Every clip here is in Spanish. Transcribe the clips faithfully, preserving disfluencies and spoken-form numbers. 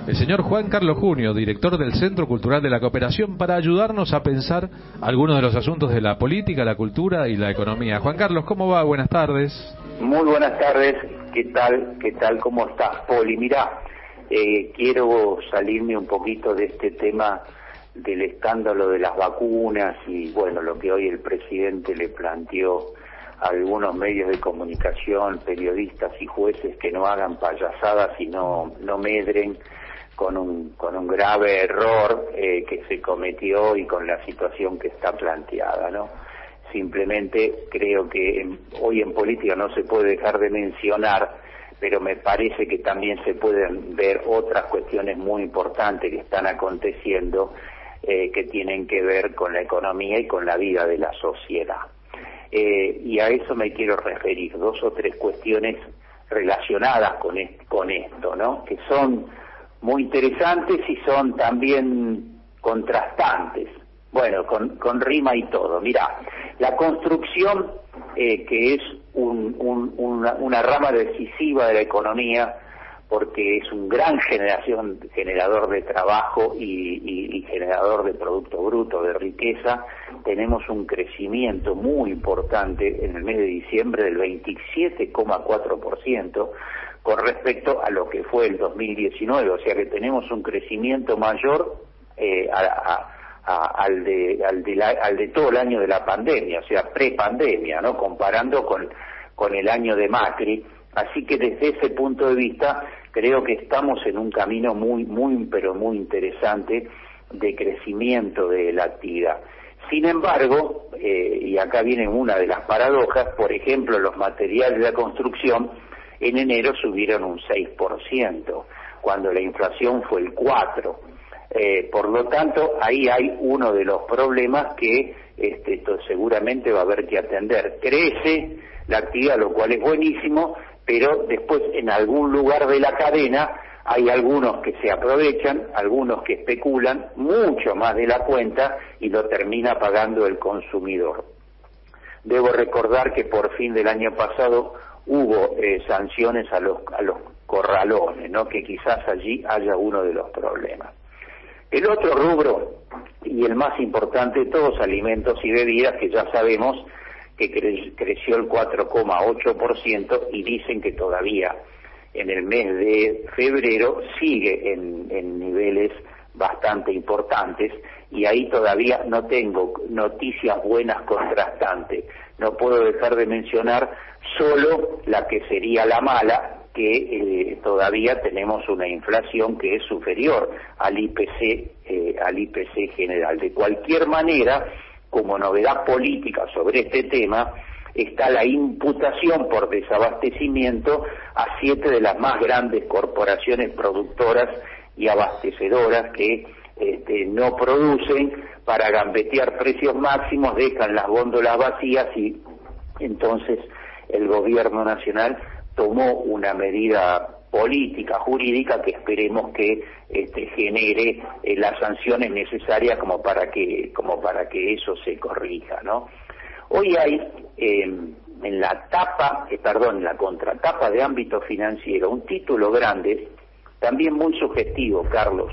el señor Juan Carlos Junio, director del Centro Cultural de la Cooperación, para ayudarnos a pensar algunos de los asuntos de la política, la cultura y la economía. Juan Carlos, ¿cómo va? Buenas tardes. Muy buenas tardes. ¿Qué tal? ¿Qué tal? ¿Cómo estás, Poli? Mirá, eh, quiero salirme un poquito de este tema del escándalo de las vacunas y, bueno, lo que hoy el presidente le planteó a algunos medios de comunicación, periodistas y jueces, que no hagan payasadas y no, no medren con un con un grave error eh, que se cometió y con la situación que está planteada, ¿no? Simplemente creo que en, hoy en política no se puede dejar de mencionar, pero me parece que también se pueden ver otras cuestiones muy importantes que están aconteciendo, eh, que tienen que ver con la economía y con la vida de la sociedad. Eh, y a eso me quiero referir, dos o tres cuestiones relacionadas con, est con esto, ¿no? Que son muy interesantes y son también contrastantes, bueno, con, con rima y todo. Mirá, la construcción, eh, que es un, un, una, una rama decisiva de la economía, porque es un gran generación, generador de trabajo y, y, y generador de producto bruto, de riqueza. Tenemos un crecimiento muy importante en el mes de diciembre del veintisiete coma cuatro por ciento con respecto a lo que fue el dos mil diecinueve, o sea que tenemos un crecimiento mayor eh, a, a, a, al, de, al, de la, al de todo el año de la pandemia, o sea, prepandemia, ¿no? Comparando con, con el año de Macri. Así que desde ese punto de vista creo que estamos en un camino muy, muy, pero muy interesante de crecimiento de la actividad. Sin embargo, eh, y acá viene una de las paradojas, por ejemplo, los materiales de la construcción en enero subieron un seis por ciento, cuando la inflación fue el cuatro por ciento. Eh, por lo tanto, ahí hay uno de los problemas que este, esto seguramente va a haber que atender. Crece la actividad, lo cual es buenísimo, pero después en algún lugar de la cadena hay algunos que se aprovechan, algunos que especulan mucho más de la cuenta y lo termina pagando el consumidor. Debo recordar que por fin del año pasado hubo eh, sanciones a los, a los corralones, ¿no? Que quizás allí haya uno de los problemas. El otro rubro, y el más importante, todos alimentos y bebidas, que ya sabemos que cre creció el cuatro coma ocho por ciento y dicen que todavía en el mes de febrero sigue en, en niveles bastante importantes, y ahí todavía no tengo noticias buenas contrastantes. No puedo dejar de mencionar solo la que sería la mala, que eh, todavía tenemos una inflación que es superior al I P C, eh, al I P C general. De cualquier manera, como novedad política sobre este tema, está la imputación por desabastecimiento a siete de las más grandes corporaciones productoras y abastecedoras que este, no producen para gambetear precios máximos, dejan las góndolas vacías, y entonces el gobierno nacional tomó una medida política, jurídica, que esperemos que este, genere eh, las sanciones necesarias como para que como para que eso se corrija, ¿no? Hoy hay eh, en la tapa, eh, perdón, en la contratapa de ámbito financiero, un título grande, también muy sugestivo, Carlos.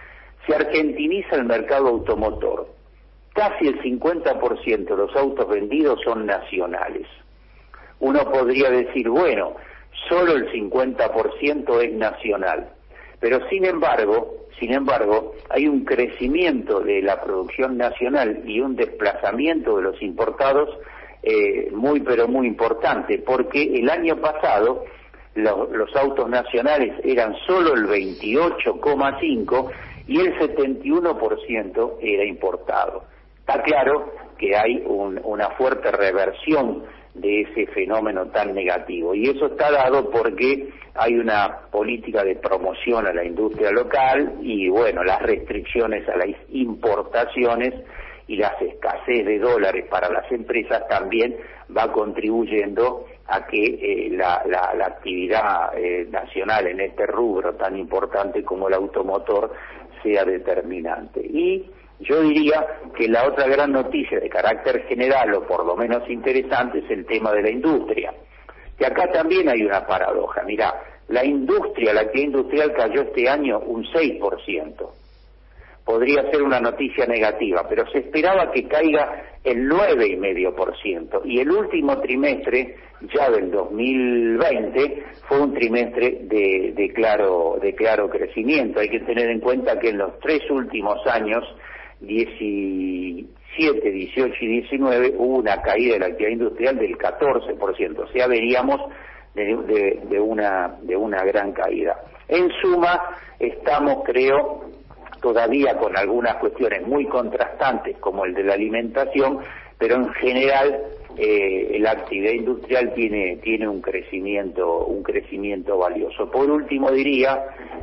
Se argentiniza el mercado automotor. Casi el cincuenta por ciento de los autos vendidos son nacionales. Uno podría decir, bueno, solo el cincuenta por ciento es nacional, pero sin embargo, sin embargo, hay un crecimiento de la producción nacional y un desplazamiento de los importados eh, muy pero muy importante, porque el año pasado lo, los autos nacionales eran solo el veintiocho coma cinco por ciento y el setenta y uno por ciento era importado. Está claro que hay un, una fuerte reversión de ese fenómeno tan negativo, y eso está dado porque hay una política de promoción a la industria local y, bueno, las restricciones a las importaciones y las escasez de dólares para las empresas también va contribuyendo a que eh, la, la, la actividad eh, nacional en este rubro tan importante como el automotor sea determinante. Y yo diría que la otra gran noticia de carácter general, o por lo menos interesante, es el tema de la industria. Que acá también hay una paradoja. Mirá, La industria, la actividad industrial cayó este año un seis por ciento. Podría ser una noticia negativa, pero se esperaba que caiga el nueve coma cinco por ciento. Y el último trimestre, ya del dos mil veinte, fue un trimestre de, de, claro, de claro crecimiento. Hay que tener en cuenta que en los tres últimos años, diecisiete, dieciocho y diecinueve, hubo una caída de la actividad industrial del catorce por ciento. O sea, veríamos de, de, de, una, de una gran caída. En suma, estamos, creo, todavía con algunas cuestiones muy contrastantes como el de la alimentación, pero en general eh, la actividad industrial tiene tiene un crecimiento un crecimiento valioso. Por último diría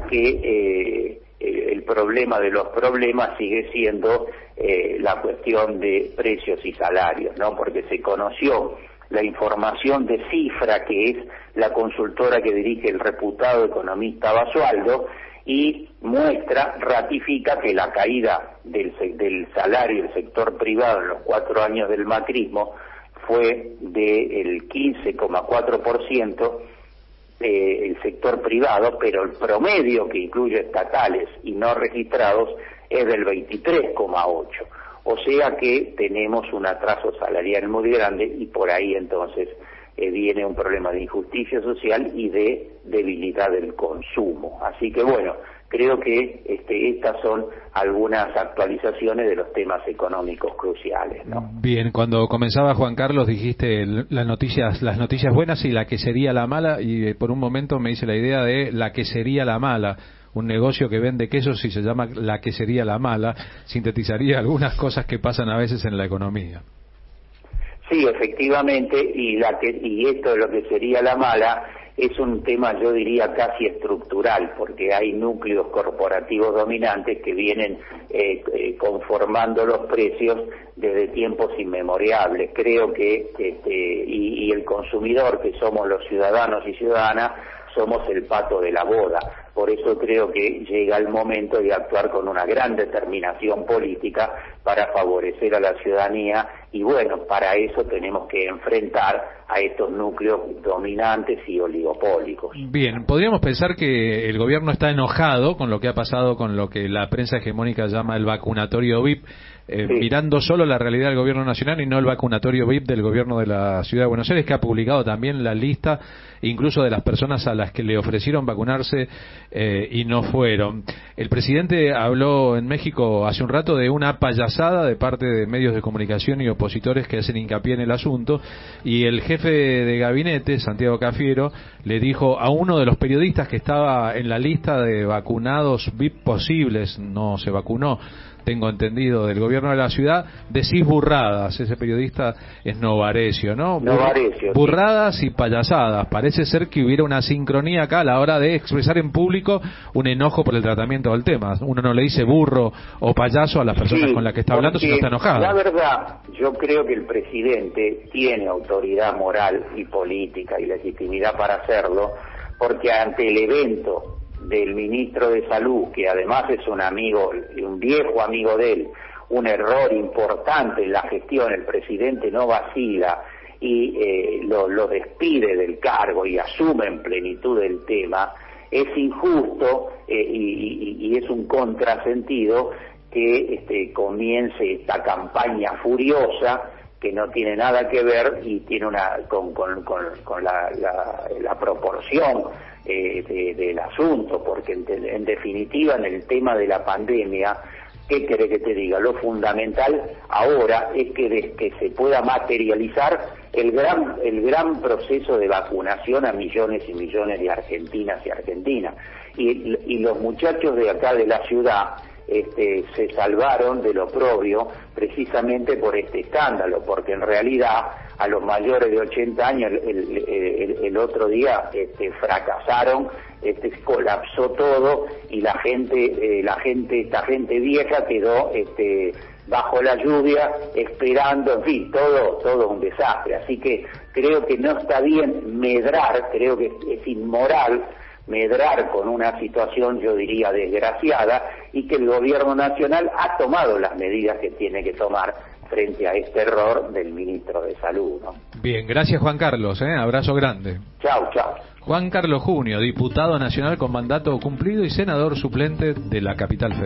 que eh, el problema de los problemas sigue siendo eh, la cuestión de precios y salarios, ¿no? Porque se conoció la información de Cifra, que es la consultora que dirige el reputado economista Basualdo, y muestra, ratifica que la caída del, del salario del sector privado en los cuatro años del macrismo fue del quince coma cuatro por ciento eh, el sector privado, pero el promedio, que incluye estatales y no registrados, es del veintitrés coma ocho por ciento. O sea que tenemos un atraso salarial muy grande y por ahí entonces Eh, viene un problema de injusticia social y de debilidad del consumo. Así que bueno, creo que este, estas son algunas actualizaciones de los temas económicos cruciales, ¿no? Bien, cuando comenzaba Juan Carlos dijiste las noticias, las noticias buenas y la que sería la mala, y por un momento me hice la idea de la que sería la mala. Un negocio que vende quesos y se llama la que sería la mala, sintetizaría algunas cosas que pasan a veces en la economía. Sí, efectivamente, y la que y esto de lo que sería la mala es un tema, yo diría, casi estructural, porque hay núcleos corporativos dominantes que vienen eh, eh, conformando los precios desde tiempos inmemorables. Creo que este, y, y el consumidor, que somos los ciudadanos y ciudadanas, somos el pato de la boda. Por eso creo que llega el momento de actuar con una gran determinación política para favorecer a la ciudadanía, y bueno, para eso tenemos que enfrentar a estos núcleos dominantes y oligopólicos. Bien, podríamos pensar que el gobierno está enojado con lo que ha pasado con lo que la prensa hegemónica llama el vacunatorio V I P, eh, sí. mirando solo la realidad del gobierno nacional y no el vacunatorio V I P del gobierno de la Ciudad de Buenos Aires, que ha publicado también la lista incluso de las personas a las que le ofrecieron vacunarse eh, y no fueron. El presidente habló en México hace un rato de una payasada de parte de medios de comunicación y opositores que hacen hincapié en el asunto, y el jefe de gabinete, Santiago Cafiero, le dijo a uno de los periodistas que estaba en la lista de vacunados V I P posibles, no se vacunó, tengo entendido, del gobierno de la ciudad, decís burradas. Ese periodista es Novarecio, ¿no? Novarecio, burradas sí. y payasadas. Parece ser que hubiera una sincronía acá a la hora de expresar en público un enojo por el tratamiento del tema. Uno no le dice burro o payaso a las personas sí, con las que está hablando, sino está enojado. La verdad, yo creo que el presidente tiene autoridad moral y política y legitimidad para hacerlo, porque ante el evento del ministro de Salud, que además es un amigo, un viejo amigo de él, un error importante en la gestión, el presidente no vacila y eh, lo, lo despide del cargo y asume en plenitud el tema, es injusto eh, y, y, y es un contrasentido que este, comience esta campaña furiosa que no tiene nada que ver y tiene una con, con, con, con la, la, la proporción eh, de, del asunto, porque en, en definitiva en el tema de la pandemia, ¿qué querés que te diga? Lo fundamental ahora es que, de, que se pueda materializar el gran el gran proceso de vacunación a millones y millones de argentinas y argentinas, y, y los muchachos de acá de la ciudad Este, se salvaron del oprobio precisamente por este escándalo, porque en realidad a los mayores de ochenta años el, el, el, el otro día este, fracasaron, este, colapsó todo y la gente, eh, la gente, esta gente vieja quedó este, bajo la lluvia esperando, en fin, todo, todo un desastre. Así que creo que no está bien medrar, creo que es inmoral medrar con una situación, yo diría, desgraciada, y que el gobierno nacional ha tomado las medidas que tiene que tomar frente a este error del ministro de Salud, ¿no? Bien, gracias Juan Carlos, ¿eh? Abrazo grande. Chao, chao. Juan Carlos Junio, diputado nacional con mandato cumplido y senador suplente de la Capital Federal.